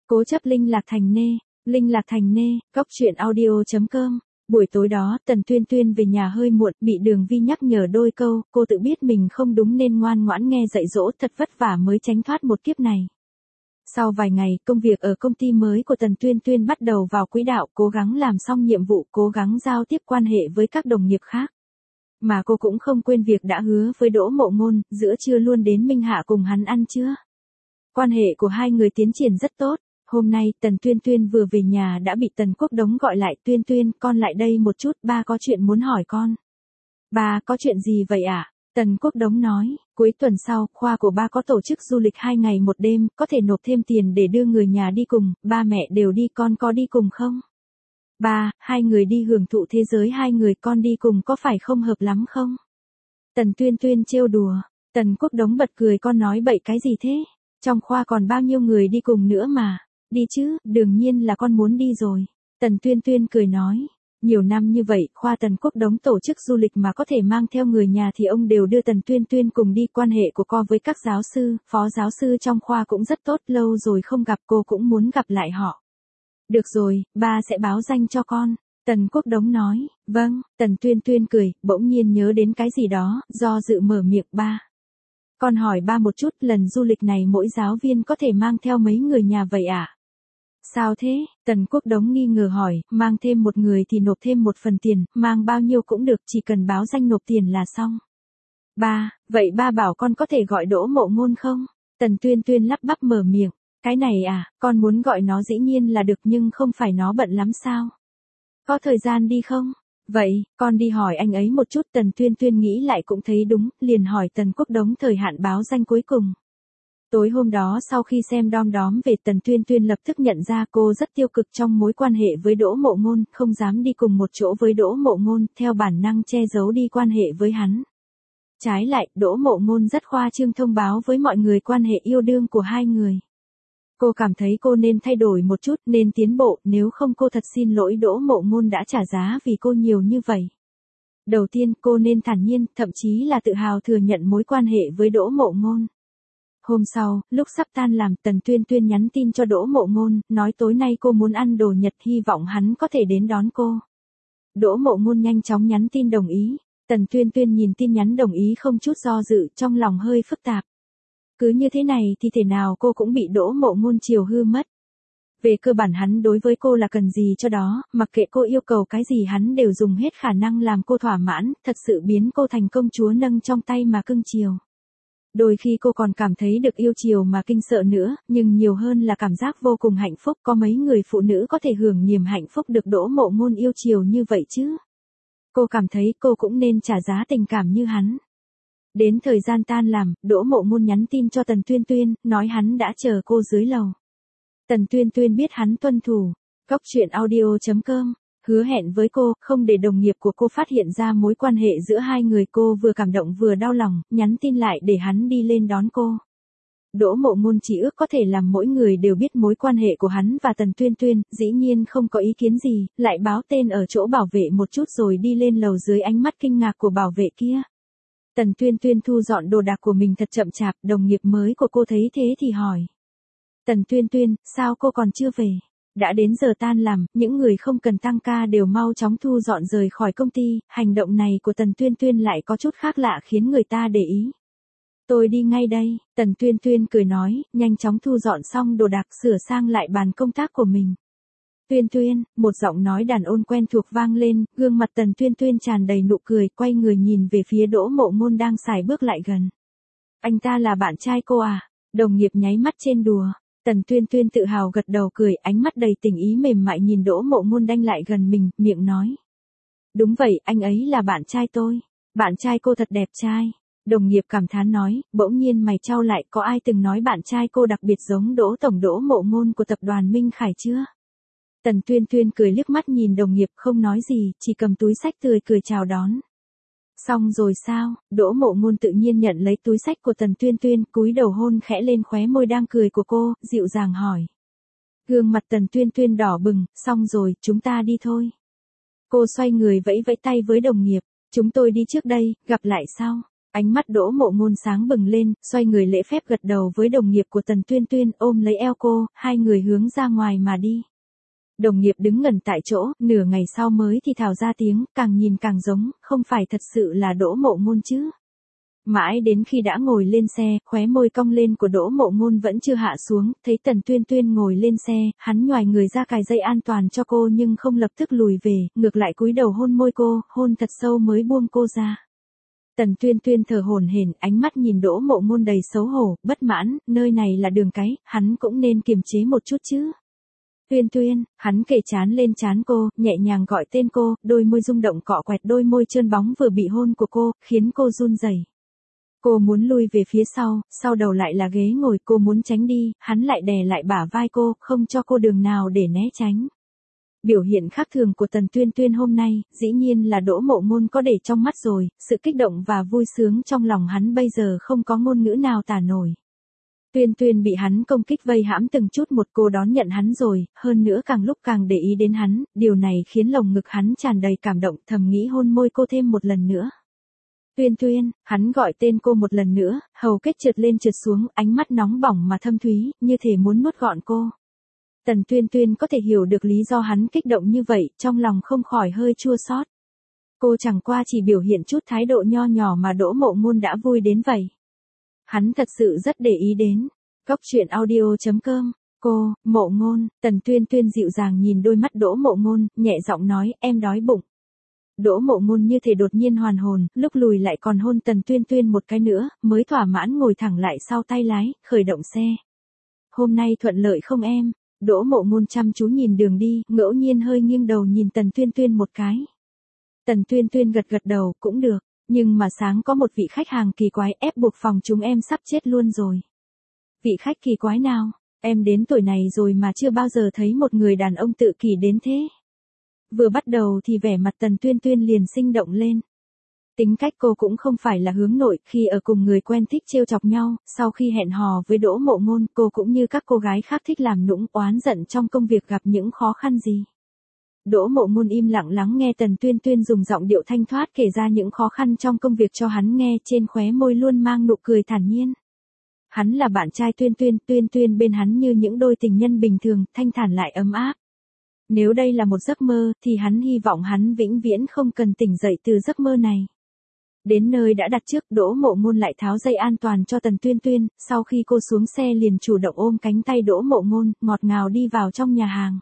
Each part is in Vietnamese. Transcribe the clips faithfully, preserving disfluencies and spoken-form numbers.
Cố chấp linh lạc thành nê, linh lạc thành nê, góc truyện audio.com. Buổi tối đó, Tần Tuyên Tuyên về nhà hơi muộn, bị Đường Vi nhắc nhở đôi câu, cô tự biết mình không đúng nên ngoan ngoãn nghe dạy dỗ, thật vất vả mới tránh thoát một kiếp này. Sau vài ngày, công việc ở công ty mới của Tần Tuyên Tuyên bắt đầu vào quỹ đạo, cố gắng làm xong nhiệm vụ, cố gắng giao tiếp quan hệ với các đồng nghiệp khác. Mà cô cũng không quên việc đã hứa với Đỗ Mộ Ngôn, giữa trưa luôn đến Minh Hạ cùng hắn ăn trưa. Quan hệ của hai người tiến triển rất tốt. Hôm nay, Tần Tuyên Tuyên vừa về nhà đã bị Tần Quốc Đống gọi lại. Tuyên Tuyên, con lại đây một chút, ba có chuyện muốn hỏi con. Ba, có chuyện gì vậy ạ? À? Tần Quốc Đống nói, cuối tuần sau, khoa của ba có tổ chức du lịch hai ngày một đêm, có thể nộp thêm tiền để đưa người nhà đi cùng, ba mẹ đều đi, con có đi cùng không? Ba, hai người đi hưởng thụ thế giới hai người, con đi cùng có phải không hợp lắm không? Tần Tuyên Tuyên trêu đùa. Tần Quốc Đống bật cười, con nói bậy cái gì thế? Trong khoa còn bao nhiêu người đi cùng nữa mà. Đi chứ, đương nhiên là con muốn đi rồi. Tần Tuyên Tuyên cười nói. Nhiều năm như vậy, khoa Tần Quốc Đống tổ chức du lịch mà có thể mang theo người nhà thì ông đều đưa Tần Tuyên Tuyên cùng đi. Quan hệ của cô với các giáo sư, phó giáo sư trong khoa cũng rất tốt, lâu rồi không gặp, cô cũng muốn gặp lại họ. Được rồi, ba sẽ báo danh cho con. Tần Quốc Đống nói. Vâng, Tần Tuyên Tuyên cười, bỗng nhiên nhớ đến cái gì đó, do dự mở miệng. Ba. Con hỏi ba một chút, lần du lịch này mỗi giáo viên có thể mang theo mấy người nhà vậy ạ? À? Sao thế? Tần Quốc Đống nghi ngờ hỏi, mang thêm một người thì nộp thêm một phần tiền, mang bao nhiêu cũng được, chỉ cần báo danh nộp tiền là xong. Ba, vậy ba bảo con có thể gọi Đỗ Mộ Ngôn không? Tần Tuyên Tuyên lắp bắp mở miệng. Cái này à, con muốn gọi nó dĩ nhiên là được, nhưng không phải nó bận lắm sao? Có thời gian đi không? Vậy, con đi hỏi anh ấy một chút. Tần Tuyên Tuyên nghĩ lại cũng thấy đúng, liền hỏi Tần Quốc Đống thời hạn báo danh cuối cùng. Tối hôm đó sau khi xem đom đóm về, Tần Tuyên Tuyên lập tức nhận ra cô rất tiêu cực trong mối quan hệ với Đỗ Mộ Ngôn, không dám đi cùng một chỗ với Đỗ Mộ Ngôn, theo bản năng che giấu đi quan hệ với hắn. Trái lại, Đỗ Mộ Ngôn rất khoa trương thông báo với mọi người quan hệ yêu đương của hai người. Cô cảm thấy cô nên thay đổi một chút, nên tiến bộ, nếu không cô thật xin lỗi Đỗ Mộ Ngôn đã trả giá vì cô nhiều như vậy. Đầu tiên, cô nên thản nhiên, thậm chí là tự hào thừa nhận mối quan hệ với Đỗ Mộ Ngôn. Hôm sau, lúc sắp tan làm, Tần Tuyên Tuyên nhắn tin cho Đỗ Mộ Ngôn, nói tối nay cô muốn ăn đồ Nhật, hy vọng hắn có thể đến đón cô. Đỗ Mộ Ngôn nhanh chóng nhắn tin đồng ý. Tần Tuyên Tuyên nhìn tin nhắn đồng ý không chút do dự, trong lòng hơi phức tạp. Cứ như thế này thì thể nào cô cũng bị Đỗ Mộ Ngôn chiều hư mất. Về cơ bản hắn đối với cô là cần gì cho đó, mặc kệ cô yêu cầu cái gì hắn đều dùng hết khả năng làm cô thỏa mãn, thật sự biến cô thành công chúa nâng trong tay mà cưng chiều. Đôi khi cô còn cảm thấy được yêu chiều mà kinh sợ nữa, nhưng nhiều hơn là cảm giác vô cùng hạnh phúc. Có mấy người phụ nữ có thể hưởng niềm hạnh phúc được Đỗ Mộ Ngôn yêu chiều như vậy chứ? Cô cảm thấy cô cũng nên trả giá tình cảm như hắn. Đến thời gian tan làm, Đỗ Mộ Ngôn nhắn tin cho Tần Tuyên Tuyên, nói hắn đã chờ cô dưới lầu. Tần Tuyên Tuyên biết hắn tuân thủ. Góc truyện audio.com, hứa hẹn với cô, không để đồng nghiệp của cô phát hiện ra mối quan hệ giữa hai người. Cô vừa cảm động vừa đau lòng, nhắn tin lại để hắn đi lên đón cô. Đỗ Mộ Ngôn chỉ ước có thể làm mỗi người đều biết mối quan hệ của hắn và Tần Tuyên Tuyên, dĩ nhiên không có ý kiến gì, lại báo tên ở chỗ bảo vệ một chút rồi đi lên lầu dưới ánh mắt kinh ngạc của bảo vệ kia. Tần Tuyên Tuyên thu dọn đồ đạc của mình thật chậm chạp, đồng nghiệp mới của cô thấy thế thì hỏi. Tần Tuyên Tuyên, sao cô còn chưa về? Đã đến giờ tan làm, những người không cần tăng ca đều mau chóng thu dọn rời khỏi công ty, hành động này của Tần Tuyên Tuyên lại có chút khác lạ khiến người ta để ý. Tôi đi ngay đây, Tần Tuyên Tuyên cười nói, nhanh chóng thu dọn xong đồ đạc, sửa sang lại bàn công tác của mình. Tuyên Tuyên, một giọng nói đàn ôn quen thuộc vang lên, gương mặt Tần Tuyên Tuyên tràn đầy nụ cười, quay người nhìn về phía Đỗ Mộ Ngôn đang sải bước lại gần. Anh ta là bạn trai cô à? Đồng nghiệp nháy mắt trên đùa. Tần Tuyên Tuyên tự hào gật đầu cười, ánh mắt đầy tình ý mềm mại nhìn Đỗ Mộ Ngôn đang lại gần mình, miệng nói. Đúng vậy, anh ấy là bạn trai tôi. Bạn trai cô thật đẹp trai. Đồng nghiệp cảm thán nói, bỗng nhiên mày chau lại, có ai từng nói bạn trai cô đặc biệt giống Đỗ Tổng Đỗ Mộ Ngôn của tập đoàn Minh Khải chưa? Tần Tuyên Tuyên cười liếc mắt nhìn đồng nghiệp không nói gì, chỉ cầm túi xách tươi cười chào đón. Xong rồi sao? Đỗ Mộ Ngôn tự nhiên nhận lấy túi xách của Tần Tuyên Tuyên, cúi đầu hôn khẽ lên khóe môi đang cười của cô, dịu dàng hỏi. Gương mặt Tần Tuyên Tuyên đỏ bừng, xong rồi, chúng ta đi thôi. Cô xoay người vẫy vẫy tay với đồng nghiệp, chúng tôi đi trước đây, gặp lại sau. Ánh mắt Đỗ Mộ Ngôn sáng bừng lên, xoay người lễ phép gật đầu với đồng nghiệp của Tần Tuyên Tuyên, ôm lấy eo cô, hai người hướng ra ngoài mà đi. Đồng nghiệp đứng ngẩn tại chỗ, nửa ngày sau mới thì thào ra tiếng, càng nhìn càng giống, không phải thật sự là Đỗ Mộ Ngôn chứ. Mãi đến khi đã ngồi lên xe, khóe môi cong lên của Đỗ Mộ Ngôn vẫn chưa hạ xuống, thấy Tần Tuyên Tuyên ngồi lên xe, hắn nhoài người ra cài dây an toàn cho cô nhưng không lập tức lùi về, ngược lại cúi đầu hôn môi cô, hôn thật sâu mới buông cô ra. Tần Tuyên Tuyên thở hổn hển, ánh mắt nhìn Đỗ Mộ Ngôn đầy xấu hổ, bất mãn, nơi này là đường cái, hắn cũng nên kiềm chế một chút chứ. Tuyên Tuyên, hắn kề trán lên trán cô, nhẹ nhàng gọi tên cô, đôi môi rung động cọ quẹt đôi môi trơn bóng vừa bị hôn của cô, khiến cô run rẩy. Cô muốn lui về phía sau, sau đầu lại là ghế ngồi, cô muốn tránh đi, hắn lại đè lại bả vai cô, không cho cô đường nào để né tránh. Biểu hiện khác thường của Tần Tuyên Tuyên hôm nay, dĩ nhiên là Đỗ Mộ Ngôn có để trong mắt rồi, sự kích động và vui sướng trong lòng hắn bây giờ không có ngôn ngữ nào tả nổi. Tuyên Tuyên bị hắn công kích vây hãm từng chút một, cô đón nhận hắn rồi, hơn nữa càng lúc càng để ý đến hắn, điều này khiến lồng ngực hắn tràn đầy cảm động, thầm nghĩ hôn môi cô thêm một lần nữa. Tuyên Tuyên, hắn gọi tên cô một lần nữa, hầu kết trượt lên trượt xuống, ánh mắt nóng bỏng mà thâm thúy, như thể muốn nuốt gọn cô. Tần Tuyên Tuyên có thể hiểu được lý do hắn kích động như vậy, trong lòng không khỏi hơi chua xót. Cô chẳng qua chỉ biểu hiện chút thái độ nho nhỏ mà Đỗ Mộ Ngôn đã vui đến vậy. Hắn thật sự rất để ý đến. Cóc truyện audio chấm com, cô, Mộ Ngôn, Tần Tuyên Tuyên dịu dàng nhìn đôi mắt Đỗ Mộ Ngôn, nhẹ giọng nói, em đói bụng. Đỗ Mộ Ngôn như thể đột nhiên hoàn hồn, lúc lùi lại còn hôn Tần Tuyên Tuyên một cái nữa, mới thỏa mãn ngồi thẳng lại sau tay lái, khởi động xe. Hôm nay thuận lợi không em? Đỗ Mộ Ngôn chăm chú nhìn đường đi, ngẫu nhiên hơi nghiêng đầu nhìn Tần Tuyên Tuyên một cái. Tần Tuyên Tuyên gật gật đầu, cũng được, nhưng mà sáng có một vị khách hàng kỳ quái ép buộc phòng chúng em sắp chết luôn rồi. Vị khách kỳ quái nào? Em đến tuổi này rồi mà chưa bao giờ thấy một người đàn ông tự kỷ đến thế. Vừa bắt đầu thì vẻ mặt Tần Tuyên Tuyên liền sinh động lên. Tính cách cô cũng không phải là hướng nội, khi ở cùng người quen thích trêu chọc nhau, sau khi hẹn hò với Đỗ Mộ Ngôn, cô cũng như các cô gái khác thích làm nũng oán giận trong công việc gặp những khó khăn gì. Đỗ Mộ Ngôn im lặng lắng nghe Tần Tuyên Tuyên dùng giọng điệu thanh thoát kể ra những khó khăn trong công việc cho hắn nghe, trên khóe môi luôn mang nụ cười thản nhiên. Hắn là bạn trai Tuyên Tuyên, Tuyên Tuyên bên hắn như những đôi tình nhân bình thường, thanh thản lại ấm áp. Nếu đây là một giấc mơ, thì hắn hy vọng hắn vĩnh viễn không cần tỉnh dậy từ giấc mơ này. Đến nơi đã đặt trước, Đỗ Mộ Ngôn lại tháo dây an toàn cho Tần Tuyên Tuyên, sau khi cô xuống xe liền chủ động ôm cánh tay Đỗ Mộ Ngôn, ngọt ngào đi vào trong nhà hàng.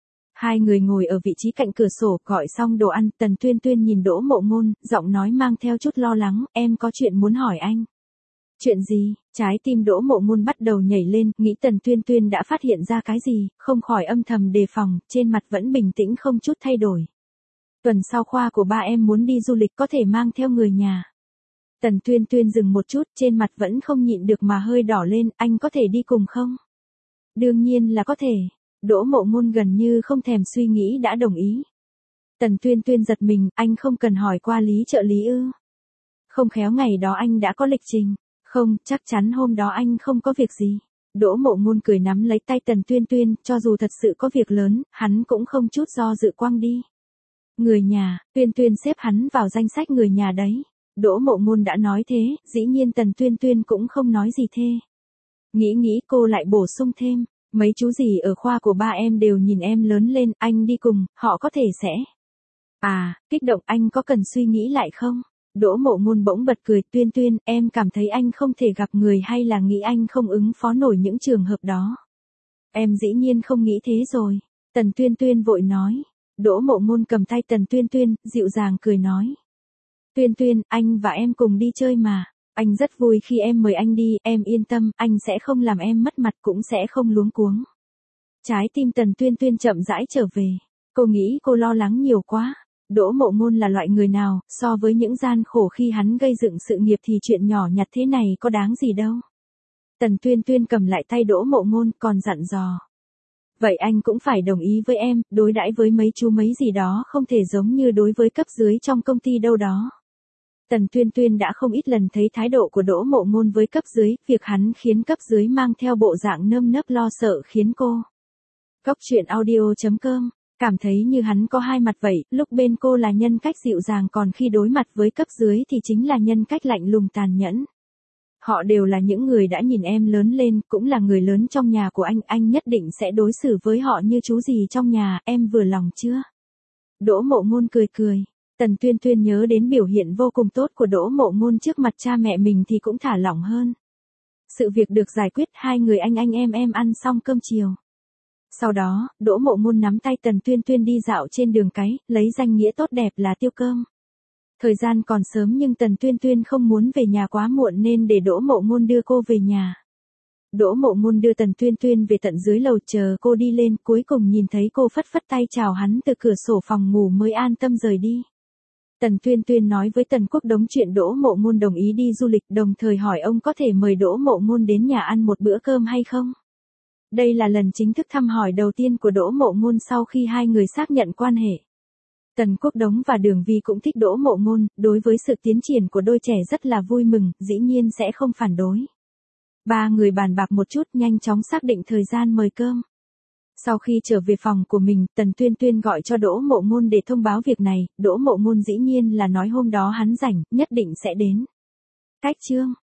Hai người ngồi ở vị trí cạnh cửa sổ, gọi xong đồ ăn, Tần Tuyên Tuyên nhìn Đỗ Mộ Ngôn, giọng nói mang theo chút lo lắng, em có chuyện muốn hỏi anh. Chuyện gì? Trái tim Đỗ Mộ Ngôn bắt đầu nhảy lên, nghĩ Tần Tuyên Tuyên đã phát hiện ra cái gì, không khỏi âm thầm đề phòng, trên mặt vẫn bình tĩnh không chút thay đổi. Tuần sau khoa của ba em muốn đi du lịch, có thể mang theo người nhà. Tần Tuyên Tuyên dừng một chút, trên mặt vẫn không nhịn được mà hơi đỏ lên, anh có thể đi cùng không? Đương nhiên là có thể. Đỗ Mộ Ngôn gần như không thèm suy nghĩ đã đồng ý. Tần Tuyên Tuyên giật mình, anh không cần hỏi qua lý trợ lý ư? Không khéo ngày đó anh đã có lịch trình. Không, chắc chắn hôm đó anh không có việc gì. Đỗ Mộ Ngôn cười nắm lấy tay Tần Tuyên Tuyên, cho dù thật sự có việc lớn, hắn cũng không chút do dự quăng đi. Người nhà, Tuyên Tuyên xếp hắn vào danh sách người nhà đấy. Đỗ Mộ Ngôn đã nói thế, dĩ nhiên Tần Tuyên Tuyên cũng không nói gì thê. Nghĩ nghĩ cô lại bổ sung thêm, mấy chú gì ở khoa của ba em đều nhìn em lớn lên, anh đi cùng, họ có thể sẽ. À, kích động, anh có cần suy nghĩ lại không? Đỗ Mộ Ngôn bỗng bật cười, Tuyên Tuyên, em cảm thấy anh không thể gặp người hay là nghĩ anh không ứng phó nổi những trường hợp đó? Em dĩ nhiên không nghĩ thế rồi. Tần Tuyên Tuyên vội nói. Đỗ Mộ Ngôn cầm tay Tần Tuyên Tuyên, dịu dàng cười nói. Tuyên Tuyên, anh và em cùng đi chơi mà. Anh rất vui khi em mời anh đi, em yên tâm, anh sẽ không làm em mất mặt cũng sẽ không luống cuống. Trái tim Tần Tuyên Tuyên chậm rãi trở về. Cô nghĩ cô lo lắng nhiều quá. Đỗ Mộ Ngôn là loại người nào, so với những gian khổ khi hắn gây dựng sự nghiệp thì chuyện nhỏ nhặt thế này có đáng gì đâu. Tần Tuyên Tuyên cầm lại tay Đỗ Mộ Ngôn còn dặn dò. Vậy anh cũng phải đồng ý với em, đối đãi với mấy chú mấy gì đó không thể giống như đối với cấp dưới trong công ty đâu đó. Tần Tuyên Tuyên đã không ít lần thấy thái độ của Đỗ Mộ Ngôn với cấp dưới, việc hắn khiến cấp dưới mang theo bộ dạng nơm nớp lo sợ khiến cô. Cóc truyện audio chấm com Cảm thấy như hắn có hai mặt vậy, lúc bên cô là nhân cách dịu dàng còn khi đối mặt với cấp dưới thì chính là nhân cách lạnh lùng tàn nhẫn. Họ đều là những người đã nhìn em lớn lên, cũng là người lớn trong nhà của anh, anh nhất định sẽ đối xử với họ như chú gì trong nhà, em vừa lòng chưa? Đỗ Mộ Ngôn cười cười. Tần Tuyên Tuyên nhớ đến biểu hiện vô cùng tốt của Đỗ Mộ Ngôn trước mặt cha mẹ mình thì cũng thả lỏng hơn. Sự việc được giải quyết, hai người anh anh em em ăn xong cơm chiều. Sau đó, Đỗ Mộ Ngôn nắm tay Tần Tuyên Tuyên đi dạo trên đường cái, lấy danh nghĩa tốt đẹp là tiêu cơm. Thời gian còn sớm nhưng Tần Tuyên Tuyên không muốn về nhà quá muộn nên để Đỗ Mộ Ngôn đưa cô về nhà. Đỗ Mộ Ngôn đưa Tần Tuyên Tuyên về tận dưới lầu chờ cô đi lên, cuối cùng nhìn thấy cô phất phất tay chào hắn từ cửa sổ phòng ngủ mới an tâm rời đi. Tần Tuyên Tuyên nói với Tần Quốc Đống chuyện Đỗ Mộ Ngôn đồng ý đi du lịch, đồng thời hỏi ông có thể mời Đỗ Mộ Ngôn đến nhà ăn một bữa cơm hay không. Đây là lần chính thức thăm hỏi đầu tiên của Đỗ Mộ Ngôn sau khi hai người xác nhận quan hệ. Tần Quốc Đống và Đường Vi cũng thích Đỗ Mộ Ngôn, đối với sự tiến triển của đôi trẻ rất là vui mừng, dĩ nhiên sẽ không phản đối. Ba người bàn bạc một chút, nhanh chóng xác định thời gian mời cơm. Sau khi trở về phòng của mình, Tần Tuyên Tuyên gọi cho Đỗ Mộ Ngôn để thông báo việc này, Đỗ Mộ Ngôn dĩ nhiên là nói hôm đó hắn rảnh, nhất định sẽ đến. Cách chương